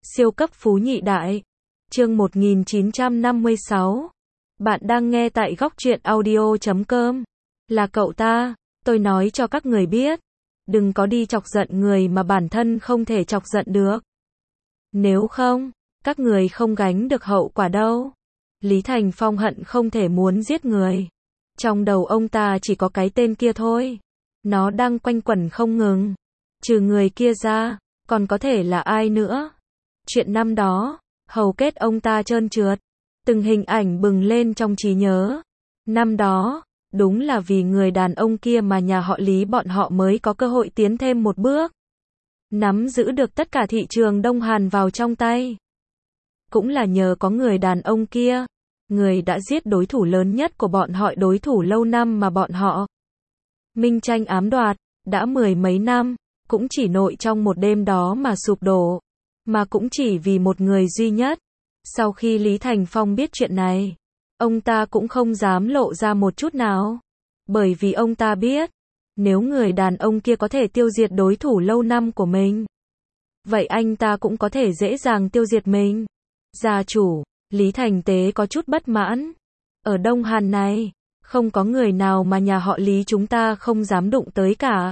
Siêu cấp phú nhị đại. Chương 1956. Bạn đang nghe tại góc truyện audio.com. Là cậu ta, tôi nói cho các người biết. Đừng có đi chọc giận người mà bản thân không thể chọc giận được. Nếu không, các người không gánh được hậu quả đâu. Lý Thành Phong hận không thể muốn giết người. Trong đầu ông ta chỉ có cái tên kia thôi. Nó đang quanh quẩn không ngừng. Trừ người kia ra, còn có thể là ai nữa? Chuyện năm đó, hầu kết ông ta trơn trượt. Từng hình ảnh bừng lên trong trí nhớ. Năm đó, đúng là vì người đàn ông kia mà nhà họ Lý bọn họ mới có cơ hội tiến thêm một bước. Nắm giữ được tất cả thị trường Đông Hàn vào trong tay. Cũng là nhờ có người đàn ông kia. Người đã giết đối thủ lớn nhất của bọn họ, đối thủ lâu năm mà bọn họ minh tranh ám đoạt, đã mười mấy năm, cũng chỉ nội trong một đêm đó mà sụp đổ. Mà cũng chỉ vì một người duy nhất. Sau khi Lý Thành Phong biết chuyện này, ông ta cũng không dám lộ ra một chút nào. Bởi vì ông ta biết, nếu người đàn ông kia có thể tiêu diệt đối thủ lâu năm của mình, vậy anh ta cũng có thể dễ dàng tiêu diệt mình. Gia chủ, Lý Thành Tế có chút bất mãn. Ở Đông Hàn này, không có người nào mà nhà họ Lý chúng ta không dám đụng tới cả.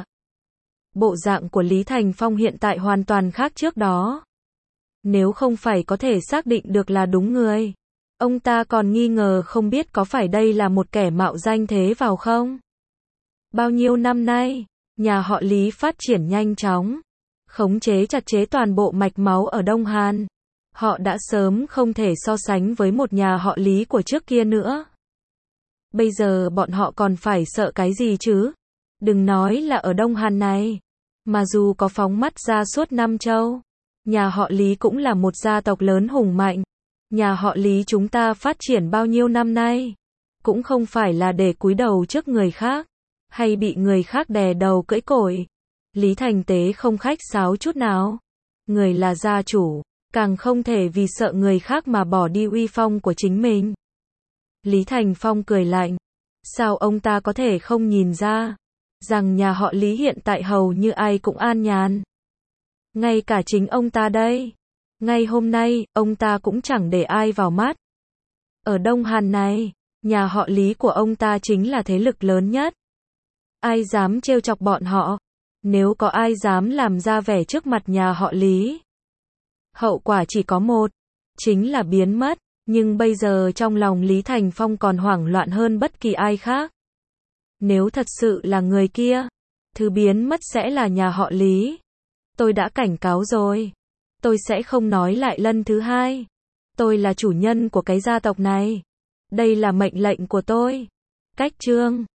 Bộ dạng của Lý Thành Phong hiện tại hoàn toàn khác trước đó. Nếu không phải có thể xác định được là đúng người, ông ta còn nghi ngờ không biết có phải đây là một kẻ mạo danh thế vào không. Bao nhiêu năm nay, nhà họ Lý phát triển nhanh chóng, khống chế chặt chẽ toàn bộ mạch máu ở Đông Hàn. Họ đã sớm không thể so sánh với một nhà họ Lý của trước kia nữa. Bây giờ bọn họ còn phải sợ cái gì chứ? Đừng nói là ở Đông Hàn này, mà dù có phóng mắt ra suốt năm châu, nhà họ Lý cũng là một gia tộc lớn hùng mạnh. Nhà họ Lý chúng ta phát triển bao nhiêu năm nay, cũng không phải là để cúi đầu trước người khác, hay bị người khác đè đầu cưỡi cổ. Lý Thành Tế không khách sáo chút nào. Người là gia chủ, càng không thể vì sợ người khác mà bỏ đi uy phong của chính mình. Lý Thành Phong cười lạnh. Sao ông ta có thể không nhìn ra rằng nhà họ Lý hiện tại hầu như ai cũng an nhàn. Ngay cả chính ông ta đây. Ngay hôm nay, ông ta cũng chẳng để ai vào mắt. Ở Đông Hàn này, nhà họ Lý của ông ta chính là thế lực lớn nhất. Ai dám trêu chọc bọn họ? Nếu có ai dám làm ra vẻ trước mặt nhà họ Lý, hậu quả chỉ có một, chính là biến mất. Nhưng bây giờ trong lòng Lý Thành Phong còn hoảng loạn hơn bất kỳ ai khác. Nếu thật sự là người kia, thứ biến mất sẽ là nhà họ Lý. Tôi đã cảnh cáo rồi. Tôi sẽ không nói lại lần thứ hai. Tôi là chủ nhân của cái gia tộc này. Đây là mệnh lệnh của tôi. Cách chương